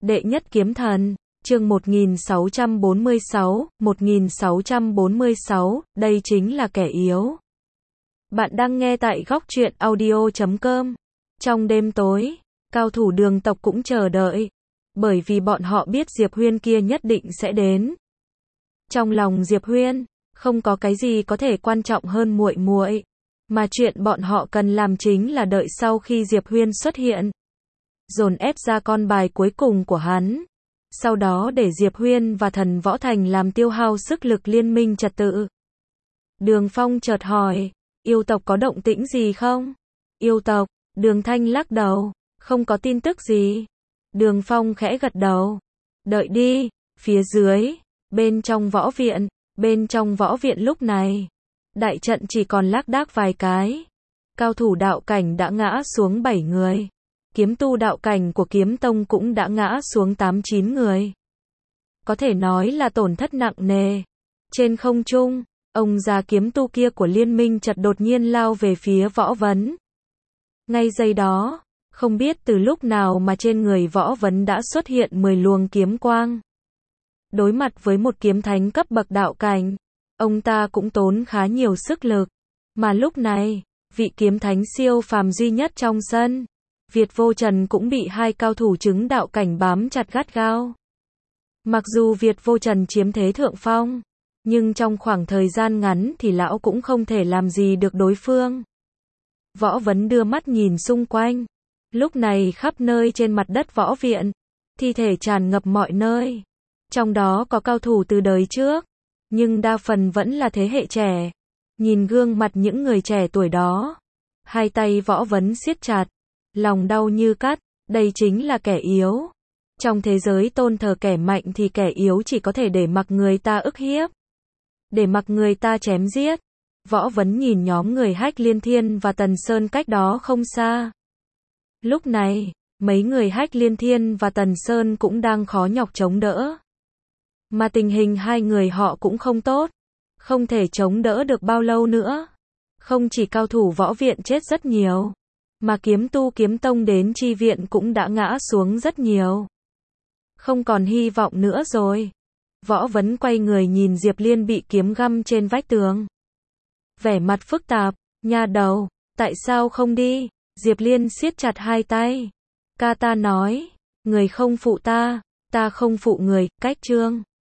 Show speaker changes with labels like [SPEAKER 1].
[SPEAKER 1] Đệ nhất kiếm thần, chương 1646, đây chính là kẻ yếu. Bạn đang nghe tại góc truyện audio.com. Trong đêm tối, cao thủ Đường tộc cũng chờ đợi, bởi vì bọn họ biết Diệp Huyên kia nhất định sẽ đến. Trong lòng Diệp Huyên, không có cái gì có thể quan trọng hơn muội muội, mà chuyện bọn họ cần làm chính là đợi sau khi Diệp Huyên xuất hiện, dồn ép ra con bài cuối cùng của hắn. Sau đó để Diệp Huyên và Thần Võ Thành làm tiêu hao sức lực liên minh trật tự. Đường Phong chợt hỏi, yêu tộc có động tĩnh gì không? Yêu tộc, Đường Thanh lắc đầu, không có tin tức gì. Đường Phong khẽ gật đầu, đợi đi. Phía dưới, bên trong võ viện lúc này, đại trận chỉ còn lác đác vài cái. Cao thủ đạo cảnh đã ngã xuống 7 người. Kiếm tu đạo cảnh của kiếm tông cũng đã ngã xuống 8-9 người. Có thể nói là tổn thất nặng nề. Trên không trung, ông già kiếm tu kia của liên minh chợt đột nhiên lao về phía Võ Vấn. Ngay giây đó, không biết từ lúc nào mà trên người Võ Vấn đã xuất hiện 10 luồng kiếm quang. Đối mặt với một kiếm thánh cấp bậc đạo cảnh, ông ta cũng tốn khá nhiều sức lực. Mà lúc này, vị kiếm thánh siêu phàm duy nhất trong sân, Việt Vô Trần cũng bị hai cao thủ chứng đạo cảnh bám chặt gắt gao. Mặc dù Việt Vô Trần chiếm thế thượng phong, nhưng trong khoảng thời gian ngắn thì lão cũng không thể làm gì được đối phương. Võ Vấn đưa mắt nhìn xung quanh. Lúc này khắp nơi trên mặt đất võ viện, thi thể tràn ngập mọi nơi. Trong đó có cao thủ từ đời trước, nhưng đa phần vẫn là thế hệ trẻ. Nhìn gương mặt những người trẻ tuổi đó, hai tay Võ Vấn siết chặt, lòng đau như cắt, đây chính là kẻ yếu. Trong thế giới tôn thờ kẻ mạnh thì kẻ yếu chỉ có thể để mặc người ta ức hiếp, để mặc người ta chém giết. Võ Vấn nhìn nhóm người Hách Liên Thiên và Tần Sơn cách đó không xa. Lúc này, mấy người Hách Liên Thiên và Tần Sơn cũng đang khó nhọc chống đỡ. Mà tình hình hai người họ cũng không tốt, không thể chống đỡ được bao lâu nữa. Không chỉ cao thủ võ viện chết rất nhiều, mà kiếm tu kiếm tông đến chi viện cũng đã ngã xuống rất nhiều. Không còn hy vọng nữa rồi. Võ Vấn quay người nhìn Diệp Liên bị kiếm găm trên vách tường. Vẻ mặt phức tạp, nha đầu, tại sao không đi? Diệp Liên siết chặt hai tay. Ca ta nói, người không phụ ta, ta không phụ người, cách chương.